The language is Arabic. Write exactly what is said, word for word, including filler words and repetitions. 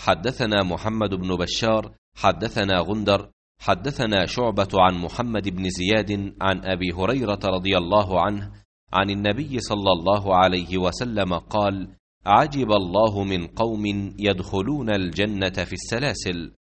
حدثنا محمد بن بشار حدثنا غندر حدثنا شعبة عن محمد بن زياد عن أبي هريرة رضي الله عنه عن النبي صلى الله عليه وسلم قال: عجب الله من قوم يدخلون الجنة في السلاسل.